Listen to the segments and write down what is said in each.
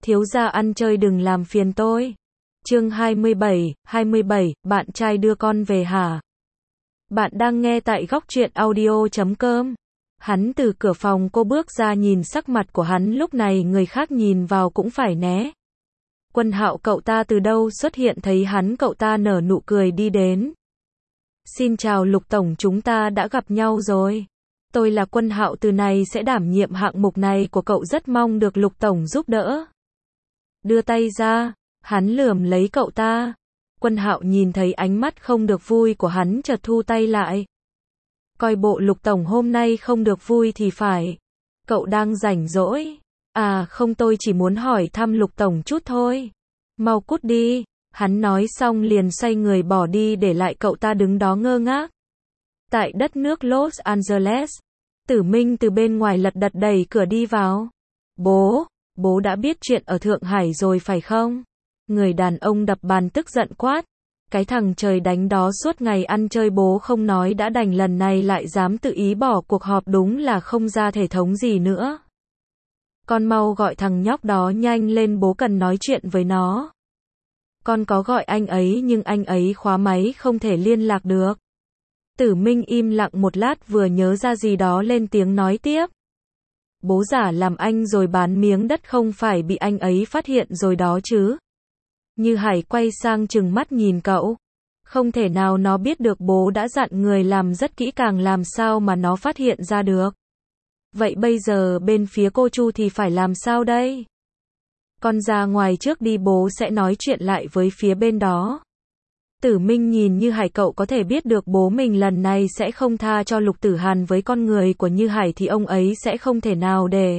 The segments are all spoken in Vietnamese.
Thiếu gia ăn chơi đừng làm phiền tôi. Chương 27, bạn trai đưa con về hả? Bạn đang nghe tại góc truyện audio.com. Hắn từ cửa phòng cô bước ra, nhìn sắc mặt của hắn lúc này người khác nhìn vào cũng phải né. Quân Hạo cậu ta từ đâu xuất hiện, thấy hắn cậu ta nở nụ cười đi đến. Xin chào Lục Tổng, chúng ta đã gặp nhau rồi. Tôi là Quân Hạo, từ này sẽ đảm nhiệm hạng mục này của cậu, rất mong được Lục Tổng giúp đỡ. Đưa tay ra, hắn lườm lấy cậu ta. Quân Hạo nhìn thấy ánh mắt không được vui của hắn chợt thu tay lại. Coi bộ Lục Tổng hôm nay không được vui thì phải. Cậu đang rảnh rỗi? À không, tôi chỉ muốn hỏi thăm Lục Tổng chút thôi. Mau cút đi. Hắn nói xong liền xoay người bỏ đi, để lại cậu ta đứng đó ngơ ngác. Tại đất nước Los Angeles, Tử Minh từ bên ngoài lật đật đẩy cửa đi vào. Bố đã biết chuyện ở Thượng Hải rồi phải không? Người đàn ông đập bàn tức giận quát. Cái thằng trời đánh đó suốt ngày ăn chơi bố không nói đã đành, lần này lại dám tự ý bỏ cuộc họp, đúng là không ra thể thống gì nữa. Con mau gọi thằng nhóc đó nhanh lên, bố cần nói chuyện với nó. Con có gọi anh ấy nhưng anh ấy khóa máy không thể liên lạc được. Tử Minh im lặng một lát, vừa nhớ ra gì đó lên tiếng nói tiếp. Bố giả làm anh rồi bán miếng đất, không phải bị anh ấy phát hiện rồi đó chứ? Như Hải quay sang trừng mắt nhìn cậu. Không thể nào nó biết được, bố đã dặn người làm rất kỹ càng, làm sao mà nó phát hiện ra được? Vậy bây giờ bên phía cô Chu thì phải làm sao đây? Con ra ngoài trước đi, bố sẽ nói chuyện lại với phía bên đó. Tử Minh nhìn Như Hải, cậu có thể biết được bố mình lần này sẽ không tha cho Lục Tử Hàn, với con người của Như Hải thì ông ấy sẽ không thể nào để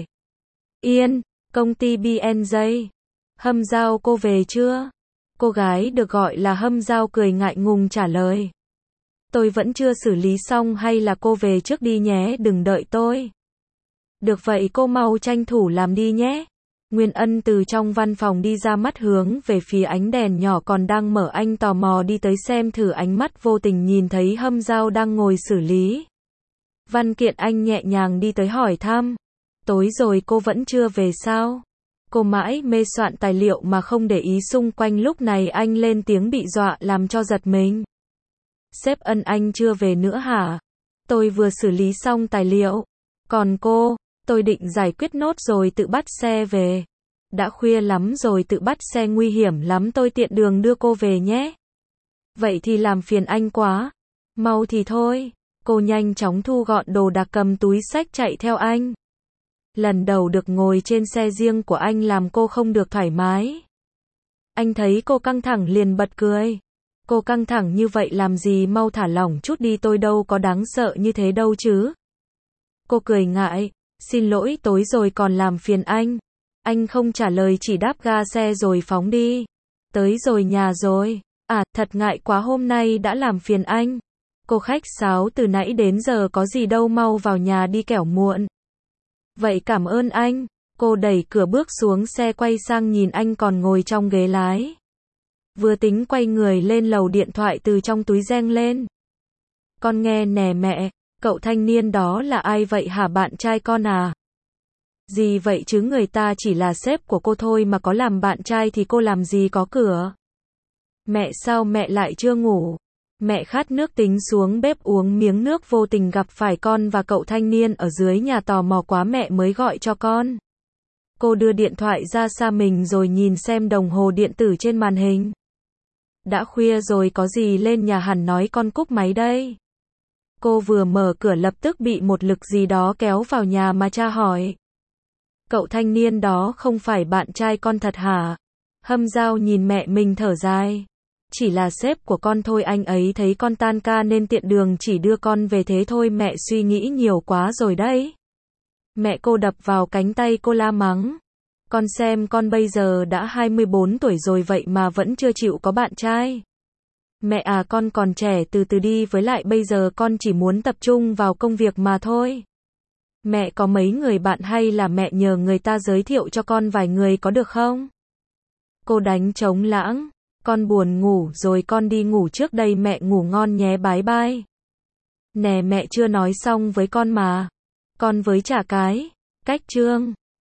yên. Công ty BNJ. Hâm Giao, cô về chưa? Cô gái được gọi là Hâm Giao cười ngại ngùng trả lời. Tôi vẫn chưa xử lý xong, hay là cô về trước đi nhé, đừng đợi tôi. Được vậy cô mau tranh thủ làm đi nhé. Nguyên Ân từ trong văn phòng đi ra, mắt hướng về phía ánh đèn nhỏ còn đang mở, anh tò mò đi tới xem thử, ánh mắt vô tình nhìn thấy Hâm Giao đang ngồi xử lý văn kiện, anh nhẹ nhàng đi tới hỏi thăm. Tối rồi cô vẫn chưa về sao? Cô mãi mê soạn tài liệu mà không để ý xung quanh, lúc này anh lên tiếng bị dọa làm cho giật mình. Sếp Ân, anh chưa về nữa hả? Tôi vừa xử lý xong tài liệu. Còn cô? Tôi định giải quyết nốt rồi tự bắt xe về. Đã khuya lắm rồi, tự bắt xe nguy hiểm lắm, tôi tiện đường đưa cô về nhé. Vậy thì làm phiền anh quá. Mau thì thôi. Cô nhanh chóng thu gọn đồ đạc, cầm túi xách chạy theo anh. Lần đầu được ngồi trên xe riêng của anh làm cô không được thoải mái. Anh thấy cô căng thẳng liền bật cười. Cô căng thẳng như vậy làm gì, mau thả lỏng chút đi, tôi đâu có đáng sợ như thế đâu chứ. Cô cười ngại. Xin lỗi, tối rồi còn làm phiền anh. Anh không trả lời, chỉ đáp ga xe rồi phóng đi. Tới rồi, nhà rồi. À, thật ngại quá, hôm nay đã làm phiền anh. Cô khách sáo, từ nãy đến giờ có gì đâu, mau vào nhà đi kẻo muộn. Vậy cảm ơn anh. Cô đẩy cửa bước xuống xe, quay sang nhìn anh còn ngồi trong ghế lái. Vừa tính quay người lên lầu, điện thoại từ trong túi reng lên. Con nghe nè mẹ. Cậu thanh niên đó là ai vậy hả, bạn trai con à? Gì vậy chứ, người ta chỉ là sếp của cô thôi mà, có làm bạn trai thì cô làm gì có cửa. Mẹ, sao mẹ lại chưa ngủ? Mẹ khát nước, tính xuống bếp uống miếng nước, vô tình gặp phải con và cậu thanh niên ở dưới nhà, tò mò quá mẹ mới gọi cho con. Cô đưa điện thoại ra xa mình rồi nhìn xem đồng hồ điện tử trên màn hình. Đã khuya rồi, có gì lên nhà hẳn nói, con cúp máy đây. Cô vừa mở cửa lập tức bị một lực gì đó kéo vào nhà mà tra hỏi. Cậu thanh niên đó không phải bạn trai con thật hả? Hâm Giao nhìn mẹ mình thở dài. Chỉ là sếp của con thôi, anh ấy thấy con tan ca nên tiện đường chỉ đưa con về thế thôi, mẹ suy nghĩ nhiều quá rồi đấy. Mẹ cô đập vào cánh tay cô la mắng. Con xem con bây giờ đã 24 tuổi rồi vậy mà vẫn chưa chịu có bạn trai. Mẹ à, con còn trẻ, từ từ đi, với lại bây giờ con chỉ muốn tập trung vào công việc mà thôi. Mẹ có mấy người bạn hay là mẹ nhờ người ta giới thiệu cho con vài người có được không? Cô đánh trống lãng. Con buồn ngủ rồi, con đi ngủ trước đây, mẹ ngủ ngon nhé, bye bye. Nè mẹ chưa nói xong với con mà. Con với chả cái. Cách chương.